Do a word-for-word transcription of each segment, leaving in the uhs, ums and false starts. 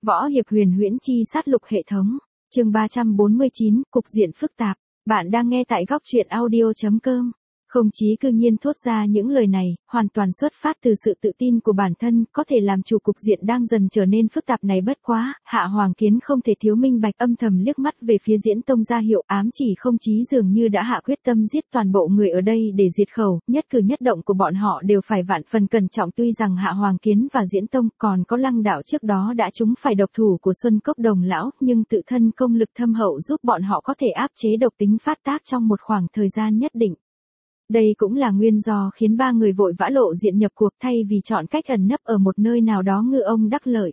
Võ hiệp huyền huyễn chi sát lục hệ thống. Chương ba trăm bốn mươi chín, cục diện phức tạp. Bạn đang nghe tại góc truyện audio chấm com. Không Chí cư nhiên thốt ra những lời này, hoàn toàn xuất phát từ sự tự tin của bản thân, có thể làm chủ cục diện đang dần trở nên phức tạp này. Bất quá, Hạ Hoàng Kiến không thể thiếu minh bạch, âm thầm liếc mắt về phía Diễn Tông ra hiệu, ám chỉ Không Chí dường như đã hạ quyết tâm giết toàn bộ người ở đây để diệt khẩu, nhất cử nhất động của bọn họ đều phải vạn phần cẩn trọng. Tuy rằng Hạ Hoàng Kiến và Diễn Tông còn có Lăng Đạo trước đó đã trúng phải độc thủ của Xuân Cốc Đồng lão, nhưng tự thân công lực thâm hậu giúp bọn họ có thể áp chế độc tính phát tác trong một khoảng thời gian nhất định. Đây cũng là nguyên do khiến ba người vội vã lộ diện nhập cuộc thay vì chọn cách ẩn nấp ở một nơi nào đó ngư ông đắc lợi.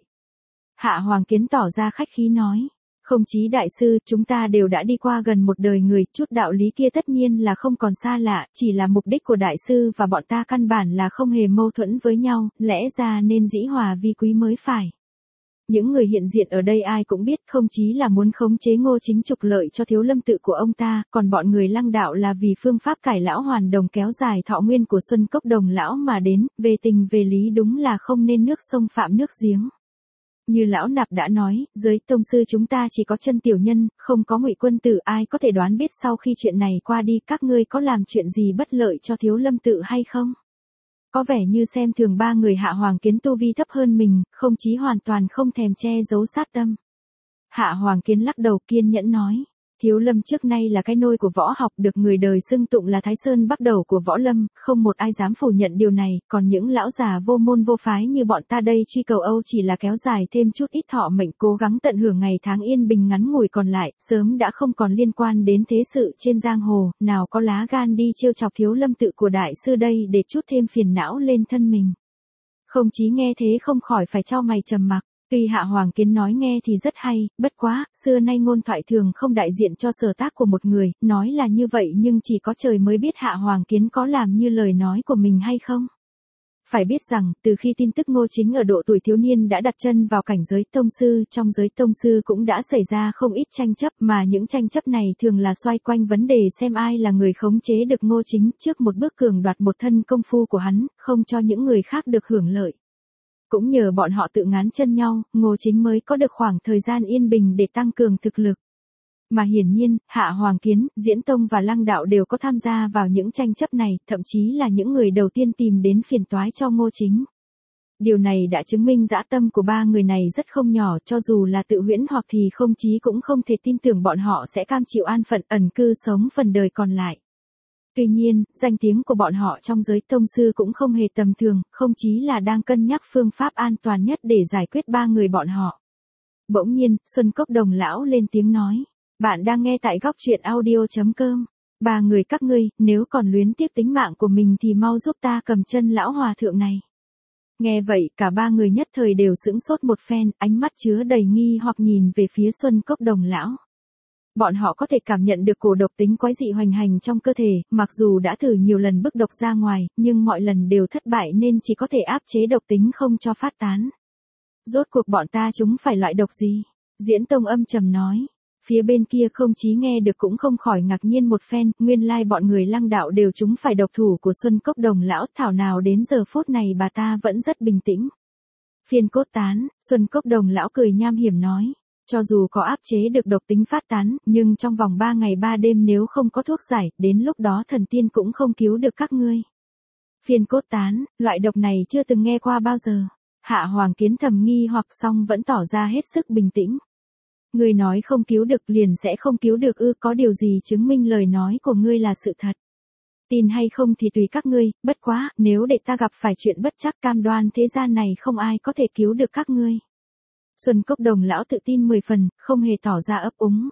Hạ Hoàng Kiến tỏ ra khách khí nói, Không Chí đại sư, chúng ta đều đã đi qua gần một đời người, chút đạo lý kia tất nhiên là không còn xa lạ, chỉ là mục đích của đại sư và bọn ta căn bản là không hề mâu thuẫn với nhau, lẽ ra nên dĩ hòa vi quý mới phải. Những người hiện diện ở đây ai cũng biết Không Chí là muốn khống chế Ngô Chính trục lợi cho thiếu lâm tự của ông ta, còn bọn người Lăng Đạo là vì phương pháp cải lão hoàn đồng kéo dài thọ nguyên của Xuân Cốc Đồng lão mà đến, về tình về lý đúng là không nên nước sông phạm nước giếng. Như lão nạp đã nói, giới tông sư chúng ta chỉ có chân tiểu nhân, không có Ngụy quân tử, ai có thể đoán biết sau khi chuyện này qua đi các ngươi có làm chuyện gì bất lợi cho thiếu lâm tự hay không? Có vẻ như xem thường ba người Hạ Hoàng Kiến tu vi thấp hơn mình, Không Chí hoàn toàn không thèm che giấu sát tâm. Hạ Hoàng Kiến lắc đầu kiên nhẫn nói, thiếu lâm trước nay là cái nôi của võ học, được người đời xưng tụng là Thái Sơn bắt đầu của võ lâm, không một ai dám phủ nhận điều này, còn những lão già vô môn vô phái như bọn ta đây truy cầu Âu chỉ là kéo dài thêm chút ít thọ mệnh, cố gắng tận hưởng ngày tháng yên bình ngắn ngủi còn lại, sớm đã không còn liên quan đến thế sự trên giang hồ, nào có lá gan đi trêu chọc thiếu lâm tự của đại sư đây để chút thêm phiền não lên thân mình. Không Chí nghe thế không khỏi phải chau mày trầm mặc. Tuy Hạ Hoàng Kiến nói nghe thì rất hay, bất quá, xưa nay ngôn thoại thường không đại diện cho sở tác của một người, nói là như vậy nhưng chỉ có trời mới biết Hạ Hoàng Kiến có làm như lời nói của mình hay không. Phải biết rằng, từ khi tin tức Ngô Chính ở độ tuổi thiếu niên đã đặt chân vào cảnh giới tông sư, trong giới tông sư cũng đã xảy ra không ít tranh chấp, mà những tranh chấp này thường là xoay quanh vấn đề xem ai là người khống chế được Ngô Chính trước một bước cường đoạt một thân công phu của hắn, không cho những người khác được hưởng lợi. Cũng nhờ bọn họ tự ngán chân nhau, Ngô Chính mới có được khoảng thời gian yên bình để tăng cường thực lực. Mà hiển nhiên, Hạ Hoàng Kiến, Diễn Tông và Lăng Đạo đều có tham gia vào những tranh chấp này, thậm chí là những người đầu tiên tìm đến phiền toái cho Ngô Chính. Điều này đã chứng minh dã tâm của ba người này rất không nhỏ, cho dù là tự huyễn hoặc thì Không Chí cũng không thể tin tưởng bọn họ sẽ cam chịu an phận ẩn cư sống phần đời còn lại. Tuy nhiên, danh tiếng của bọn họ trong giới tông sư cũng không hề tầm thường, Không Chí là đang cân nhắc phương pháp an toàn nhất để giải quyết ba người bọn họ. Bỗng nhiên, Xuân Cốc Đồng lão lên tiếng nói, bạn đang nghe tại góc truyện audio chấm com. Ba người các ngươi, nếu còn luyến tiếc tính mạng của mình thì mau giúp ta cầm chân lão hòa thượng này. Nghe vậy, cả ba người nhất thời đều sững sốt một phen, ánh mắt chứa đầy nghi hoặc nhìn về phía Xuân Cốc Đồng lão. Bọn họ có thể cảm nhận được cổ độc tính quái dị hoành hành trong cơ thể, mặc dù đã thử nhiều lần bức độc ra ngoài, nhưng mọi lần đều thất bại nên chỉ có thể áp chế độc tính không cho phát tán. Rốt cuộc bọn ta chúng phải loại độc gì? Diễn Tông âm trầm nói. Phía bên kia Không Chí nghe được cũng không khỏi ngạc nhiên một phen, nguyên lai bọn người Lăng Đạo đều chúng phải độc thủ của Xuân Cốc Đồng lão, thảo nào đến giờ phút này bà ta vẫn rất bình tĩnh. Phiên cốt tán, Xuân Cốc Đồng lão cười nham hiểm nói. Cho dù có áp chế được độc tính phát tán, nhưng trong vòng ba ngày ba đêm nếu không có thuốc giải, đến lúc đó thần tiên cũng không cứu được các ngươi. Phiên cốt tán, loại độc này chưa từng nghe qua bao giờ. Hạ Hoàng Kiến thầm nghi hoặc song vẫn tỏ ra hết sức bình tĩnh. Ngươi nói không cứu được liền sẽ không cứu được ư, có điều gì chứng minh lời nói của ngươi là sự thật. Tin hay không thì tùy các ngươi, bất quá, nếu để ta gặp phải chuyện bất trắc cam đoan thế gian này không ai có thể cứu được các ngươi. Xuân Cốc Đồng lão tự tin mười phần, không hề tỏ ra ấp úng.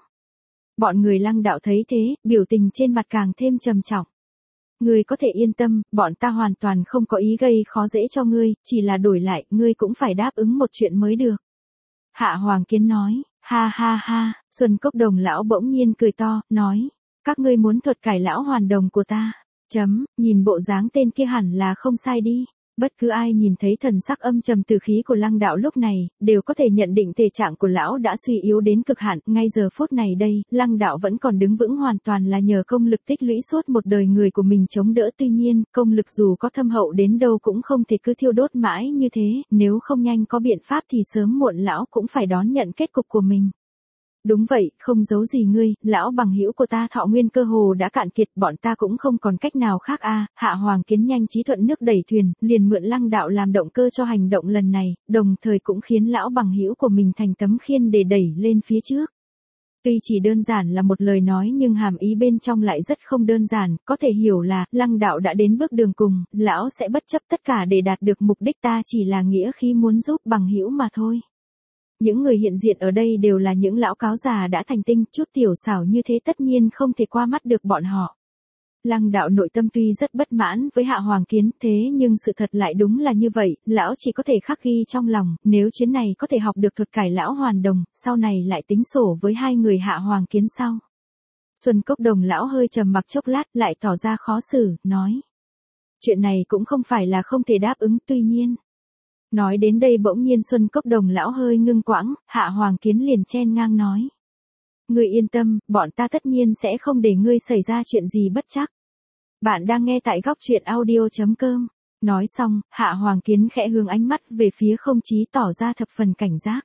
Bọn người Lăng Đạo thấy thế, biểu tình trên mặt càng thêm trầm trọng. Ngươi có thể yên tâm, bọn ta hoàn toàn không có ý gây khó dễ cho ngươi, chỉ là đổi lại, ngươi cũng phải đáp ứng một chuyện mới được. Hạ Hoàng Kiến nói, ha ha ha, Xuân Cốc Đồng lão bỗng nhiên cười to, nói, các ngươi muốn thuật cải lão hoàn đồng của ta, chấm, nhìn bộ dáng tên kia hẳn là không sai đi. Bất cứ ai nhìn thấy thần sắc âm trầm từ khí của Lăng đạo lúc này, đều có thể nhận định thể trạng của lão đã suy yếu đến cực hạn. Ngay giờ phút này đây, Lăng đạo vẫn còn đứng vững hoàn toàn là nhờ công lực tích lũy suốt một đời người của mình chống đỡ. Tuy nhiên, công lực dù có thâm hậu đến đâu cũng không thể cứ thiêu đốt mãi như thế, nếu không nhanh có biện pháp thì sớm muộn lão cũng phải đón nhận kết cục của mình. Đúng vậy, không giấu gì ngươi, lão bằng hữu của ta thọ nguyên cơ hồ đã cạn kiệt, bọn ta cũng không còn cách nào khác a. Hạ Hoàng Kiến nhanh trí thuận nước đẩy thuyền, liền mượn Lăng đạo làm động cơ cho hành động lần này, đồng thời cũng khiến lão bằng hữu của mình thành tấm khiên để đẩy lên phía trước. Tuy chỉ đơn giản là một lời nói nhưng hàm ý bên trong lại rất không đơn giản, có thể hiểu là, Lăng đạo đã đến bước đường cùng, lão sẽ bất chấp tất cả để đạt được mục đích, ta chỉ là nghĩa khí muốn giúp bằng hữu mà thôi. Những người hiện diện ở đây đều là những lão cáo già đã thành tinh, chút tiểu xảo như thế tất nhiên không thể qua mắt được bọn họ. Lăng đạo nội tâm tuy rất bất mãn với Hạ Hoàng Kiến, thế nhưng sự thật lại đúng là như vậy, lão chỉ có thể khắc ghi trong lòng, nếu chuyến này có thể học được thuật cải lão hoàn đồng, sau này lại tính sổ với hai người Hạ Hoàng Kiến sau. Xuân Cốc Đồng lão hơi trầm mặc chốc lát, lại tỏ ra khó xử, nói. Chuyện này cũng không phải là không thể đáp ứng, tuy nhiên. Nói đến đây bỗng nhiên Xuân Cốc Đồng lão hơi ngưng quãng, Hạ Hoàng Kiến liền chen ngang nói. Ngươi yên tâm, bọn ta tất nhiên sẽ không để ngươi xảy ra chuyện gì bất trắc. Bạn đang nghe tại góc truyện audio.com. Nói xong, Hạ Hoàng Kiến khẽ hướng ánh mắt về phía Không Chí tỏ ra thập phần cảnh giác.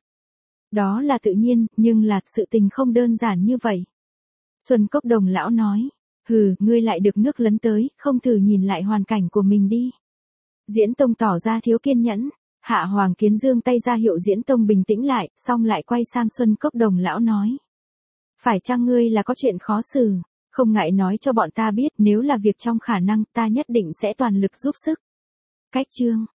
Đó là tự nhiên, nhưng là sự tình không đơn giản như vậy. Xuân Cốc Đồng lão nói. Hừ, ngươi lại được nước lấn tới, không thử nhìn lại hoàn cảnh của mình đi. Diễn Tông tỏ ra thiếu kiên nhẫn. Hạ Hoàng Kiến giương tay ra hiệu Diễn Tông bình tĩnh lại, xong lại quay sang Xuân Cốc Đồng lão nói. Phải chăng ngươi là có chuyện khó xử, không ngại nói cho bọn ta biết, nếu là việc trong khả năng ta nhất định sẽ toàn lực giúp sức. Cách chương